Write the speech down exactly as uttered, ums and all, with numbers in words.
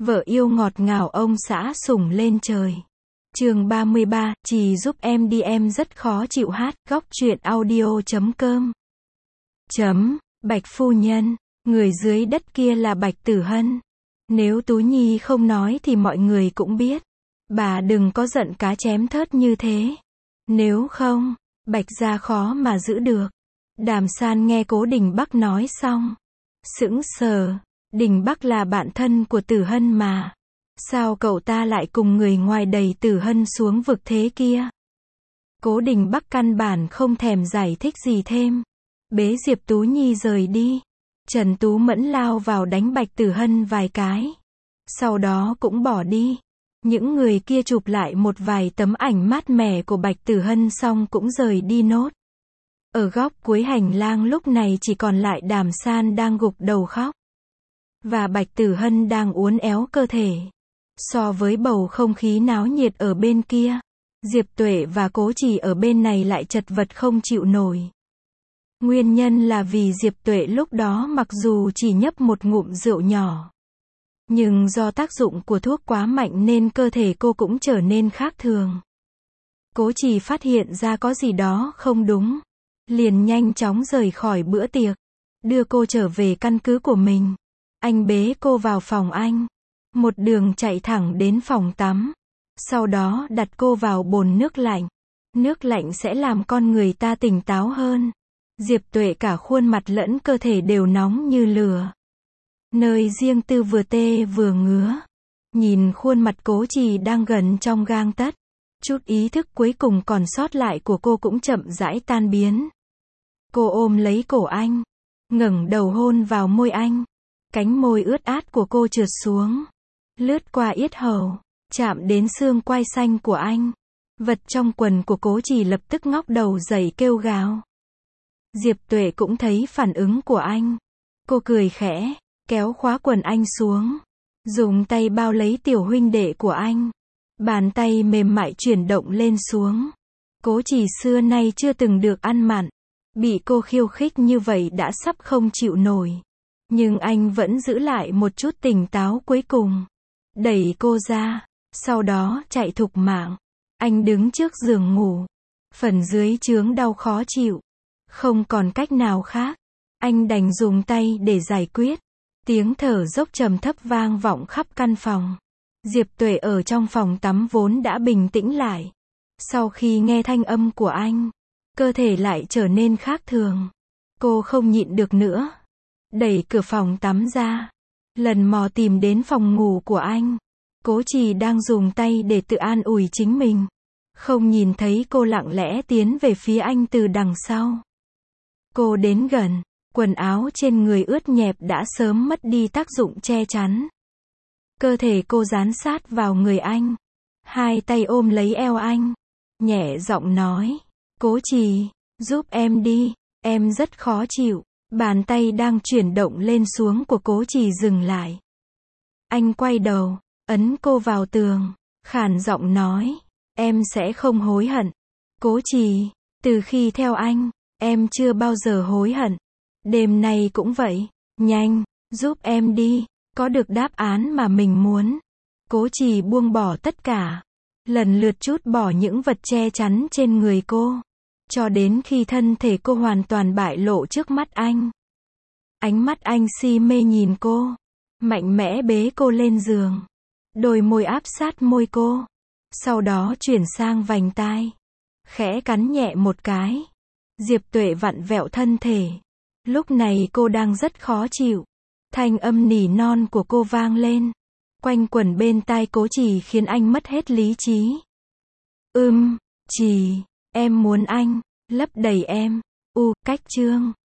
Vợ yêu ngọt ngào ông xã sủng lên trời. Chương ba mươi ba, Trì giúp em đi em rất khó chịu hát, góc truyện audio chấm com. Chấm, Bạch phu nhân, người dưới đất kia là Bạch Tử Hân. Nếu Tú Nhi không nói thì mọi người cũng biết. Bà đừng có giận cá chém thớt như thế. Nếu không, Bạch gia khó mà giữ được. Đàm San nghe Cố Đình Bắc nói xong, sững sờ. Đình Bắc là bạn thân của Tử Hân mà. Sao cậu ta lại cùng người ngoài đẩy Tử Hân xuống vực thế kia? Cố Đình Bắc căn bản không thèm giải thích gì thêm. Bế Diệp Tú Nhi rời đi. Trần Tú Mẫn lao vào đánh Bạch Tử Hân vài cái. Sau đó cũng bỏ đi. Những người kia chụp lại một vài tấm ảnh mát mẻ của Bạch Tử Hân xong cũng rời đi nốt. Ở góc cuối hành lang lúc này chỉ còn lại Đàm San đang gục đầu khóc. Và Bạch Tử Hân đang uốn éo cơ thể. So với bầu không khí náo nhiệt ở bên kia, Diệp Tuệ và Cố Trì ở bên này lại chật vật không chịu nổi. Nguyên nhân là vì Diệp Tuệ lúc đó mặc dù chỉ nhấp một ngụm rượu nhỏ, nhưng do tác dụng của thuốc quá mạnh nên cơ thể cô cũng trở nên khác thường. Cố Trì phát hiện ra có gì đó không đúng, liền nhanh chóng rời khỏi bữa tiệc, đưa cô trở về căn cứ của mình. Anh bế cô vào phòng anh, một đường chạy thẳng đến phòng tắm, sau đó đặt cô vào bồn nước lạnh. Nước lạnh sẽ làm con người ta tỉnh táo hơn. Diệp Tuệ cả khuôn mặt lẫn cơ thể đều nóng như lửa. Nơi riêng tư vừa tê vừa ngứa. Nhìn khuôn mặt Cố Trì đang gần trong gang tấc, chút ý thức cuối cùng còn sót lại của cô cũng chậm rãi tan biến. Cô ôm lấy cổ anh, ngẩng đầu hôn vào môi anh. Cánh môi ướt át của cô trượt xuống, lướt qua yết hầu, chạm đến xương quai xanh của anh. Vật trong quần của Cố Trì lập tức ngóc đầu dậy kêu gào. Diệp Tuệ cũng thấy phản ứng của anh. Cô cười khẽ, kéo khóa quần anh xuống, dùng tay bao lấy tiểu huynh đệ của anh. Bàn tay mềm mại chuyển động lên xuống. Cố Trì xưa nay chưa từng được ăn mặn, bị cô khiêu khích như vậy đã sắp không chịu nổi. Nhưng anh vẫn giữ lại một chút tỉnh táo cuối cùng. Đẩy cô ra, sau đó chạy thục mạng. Anh đứng trước giường ngủ. Phần dưới trướng đau khó chịu. Không còn cách nào khác. Anh đành dùng tay để giải quyết. Tiếng thở dốc trầm thấp vang vọng khắp căn phòng. Diệp Tuệ ở trong phòng tắm vốn đã bình tĩnh lại. Sau khi nghe thanh âm của anh, cơ thể lại trở nên khác thường. Cô không nhịn được nữa, đẩy cửa phòng tắm ra, lần mò tìm đến phòng ngủ của anh. Cố Trì đang dùng tay để tự an ủi chính mình, không nhìn thấy cô lặng lẽ tiến về phía anh từ đằng sau. Cô đến gần, quần áo trên người ướt nhẹp đã sớm mất đi tác dụng che chắn. Cơ thể cô dán sát vào người anh, hai tay ôm lấy eo anh, nhẹ giọng nói, Cố Trì, giúp em đi, em rất khó chịu. Bàn tay đang chuyển động lên xuống của Cố Trì dừng lại. Anh quay đầu, ấn cô vào tường, khàn giọng nói, em sẽ không hối hận. Cố Trì, từ khi theo anh, em chưa bao giờ hối hận. Đêm nay cũng vậy, nhanh, giúp em đi, có được đáp án mà mình muốn. Cố Trì buông bỏ tất cả, lần lượt trút bỏ những vật che chắn trên người cô, cho đến khi thân thể cô hoàn toàn bại lộ trước mắt anh. Ánh mắt anh si mê nhìn cô, mạnh mẽ bế cô lên giường, đôi môi áp sát môi cô, sau đó chuyển sang vành tai, khẽ cắn nhẹ một cái. Diệp Tuệ vặn vẹo thân thể, lúc này cô đang rất khó chịu. Thanh âm nỉ non của cô vang lên, quanh quẩn bên tai Cố Trì khiến anh mất hết lý trí. Ưm, Trì, em muốn anh lấp đầy em. U, cách chương.